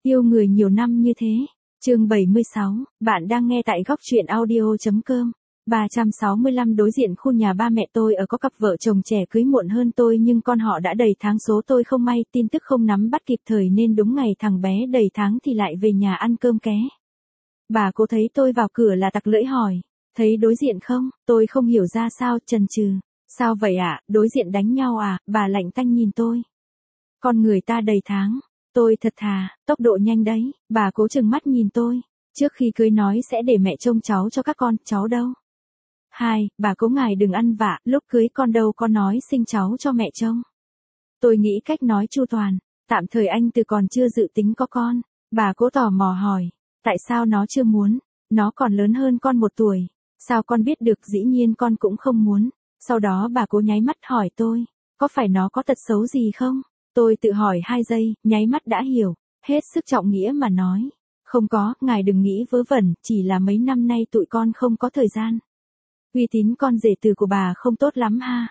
Yêu người nhiều năm như thế. Chương 76, bạn đang nghe tại góc truyện audio.com. 365 đối diện khu nhà ba mẹ tôi ở có cặp vợ chồng trẻ cưới muộn hơn tôi nhưng con họ đã đầy tháng số tôi không may tin tức không nắm bắt kịp thời nên đúng ngày thằng bé đầy tháng thì lại về nhà ăn cơm ké. Bà cố thấy tôi vào cửa là tặc lưỡi hỏi, thấy đối diện không, tôi không hiểu ra sao chần chừ. Sao vậy ạ, đối diện đánh nhau à, bà lạnh tanh nhìn tôi. Con người ta đầy tháng. Tôi thật thà, tốc độ nhanh đấy, bà cố chừng mắt nhìn tôi. Trước khi cưới nói sẽ để mẹ trông cháu cho các con, cháu đâu? Bà cố ngài đừng ăn vạ, lúc cưới con đâu có nói sinh cháu cho mẹ trông. Tôi nghĩ cách nói chu toàn, tạm thời anh từ còn chưa dự tính có con. Bà cố tò mò hỏi, tại sao nó chưa muốn, nó còn lớn hơn con 1 tuổi. Sao con biết được, dĩ nhiên con cũng không muốn. Sau đó bà cố nháy mắt hỏi tôi, có phải nó có tật xấu gì không? Tôi tự hỏi 2 giây, nháy mắt đã hiểu, hết sức trọng nghĩa mà nói. Không có, ngài đừng nghĩ vớ vẩn, chỉ là mấy năm nay tụi con không có thời gian. Uy tín con rể từ của bà không tốt lắm ha.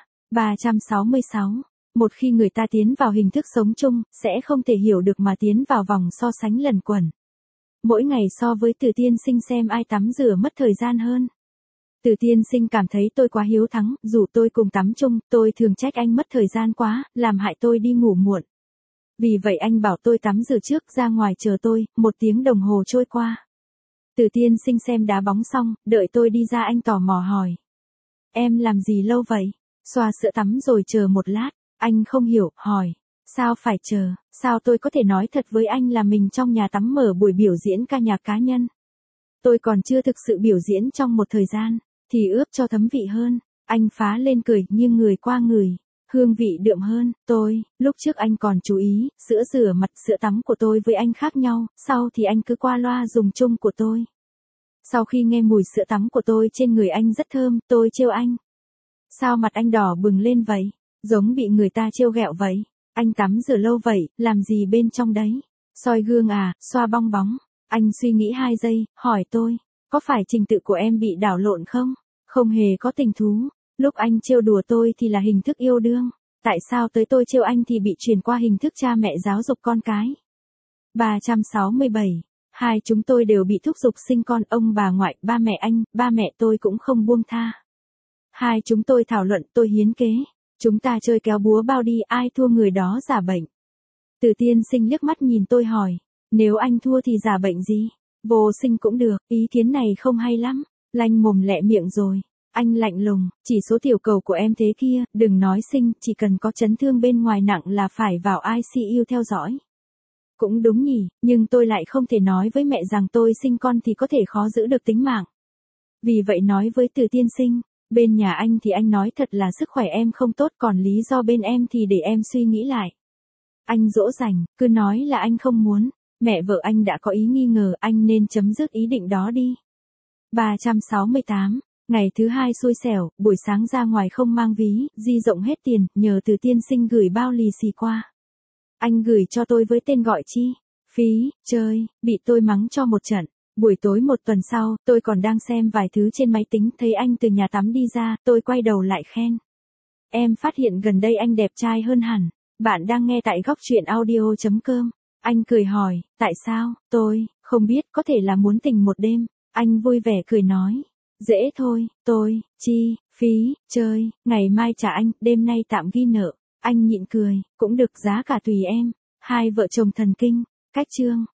366. Một khi người ta tiến vào hình thức sống chung, sẽ không thể hiểu được mà tiến vào vòng so sánh lần quẩn. Mỗi ngày so với Từ Tiên Sinh xem ai tắm rửa mất thời gian hơn. Từ Tiên Sinh cảm thấy tôi quá hiếu thắng, dù tôi cùng tắm chung, tôi thường trách anh mất thời gian quá, làm hại tôi đi ngủ muộn. Vì vậy anh bảo tôi tắm rửa trước, ra ngoài chờ tôi, 1 tiếng đồng hồ trôi qua. Từ Tiên Sinh xem đá bóng xong, đợi tôi đi ra anh tò mò hỏi. Em làm gì lâu vậy? Xoa sữa tắm rồi chờ một lát, anh không hiểu, hỏi. Sao phải chờ, sao tôi có thể nói thật với anh là mình trong nhà tắm mở buổi biểu diễn ca nhạc cá nhân. Tôi còn chưa thực sự biểu diễn trong một thời gian, thì ướp cho thấm vị hơn. Anh phá lên cười nhưng người qua người, hương vị đượm hơn. Lúc trước anh còn chú ý, sữa rửa mặt sữa tắm của tôi với anh khác nhau, sau thì anh cứ qua loa dùng chung của tôi. Sau khi nghe mùi sữa tắm của tôi trên người anh rất thơm, tôi trêu anh. Sao mặt anh đỏ bừng lên vậy? Giống bị người ta trêu ghẹo vậy. Anh tắm rửa lâu vậy, làm gì bên trong đấy? Soi gương à, xoa bong bóng. Anh suy nghĩ 2 giây, hỏi tôi, có phải trình tự của em bị đảo lộn không? Không hề có tình thú. Lúc anh trêu đùa tôi thì là hình thức yêu đương. Tại sao tới tôi trêu anh thì bị chuyển qua hình thức cha mẹ giáo dục con cái? 367. Hai chúng tôi đều bị thúc giục sinh con, ông bà ngoại, ba mẹ anh, ba mẹ tôi cũng không buông tha. Hai chúng tôi thảo luận, tôi hiến kế. Chúng ta chơi kéo búa bao đi, ai thua người đó giả bệnh. Từ Tiên Sinh liếc mắt nhìn tôi hỏi, nếu anh thua thì giả bệnh gì? Vô sinh cũng được, ý kiến này không hay lắm. Lanh mồm lẹ miệng rồi. Anh lạnh lùng, chỉ số tiểu cầu của em thế kia, đừng nói sinh, chỉ cần có chấn thương bên ngoài nặng là phải vào ICU theo dõi. Cũng đúng nhỉ, nhưng tôi lại không thể nói với mẹ rằng tôi sinh con thì có thể khó giữ được tính mạng. Vì vậy nói với Từ Tiên Sinh, bên nhà anh thì anh nói thật là sức khỏe em không tốt, còn lý do bên em thì để em suy nghĩ lại. Anh dỗ dành, cứ nói là anh không muốn, mẹ vợ anh đã có ý nghi ngờ, anh nên chấm dứt ý định đó đi. 368. Ngày thứ 2 xui xẻo, buổi sáng ra ngoài không mang ví, di rộng hết tiền, nhờ Từ Tiên Sinh gửi bao lì xì qua. Anh gửi cho tôi với tên gọi chi? Phí, chơi, bị tôi mắng cho một trận. Buổi tối 1 tuần sau, tôi còn đang xem vài thứ trên máy tính, thấy anh từ nhà tắm đi ra, tôi quay đầu lại khen. Em phát hiện gần đây anh đẹp trai hơn hẳn. Bạn đang nghe tại góc truyện audio.com. Anh cười hỏi, tại sao? Tôi, không biết, có thể là muốn tình một đêm. Anh vui vẻ cười nói. Dễ thôi, phí, chơi, ngày mai trả anh, đêm nay tạm ghi nợ. Anh nhịn cười, cũng được, giá cả tùy em. Hai vợ chồng thần kinh. Cách chương.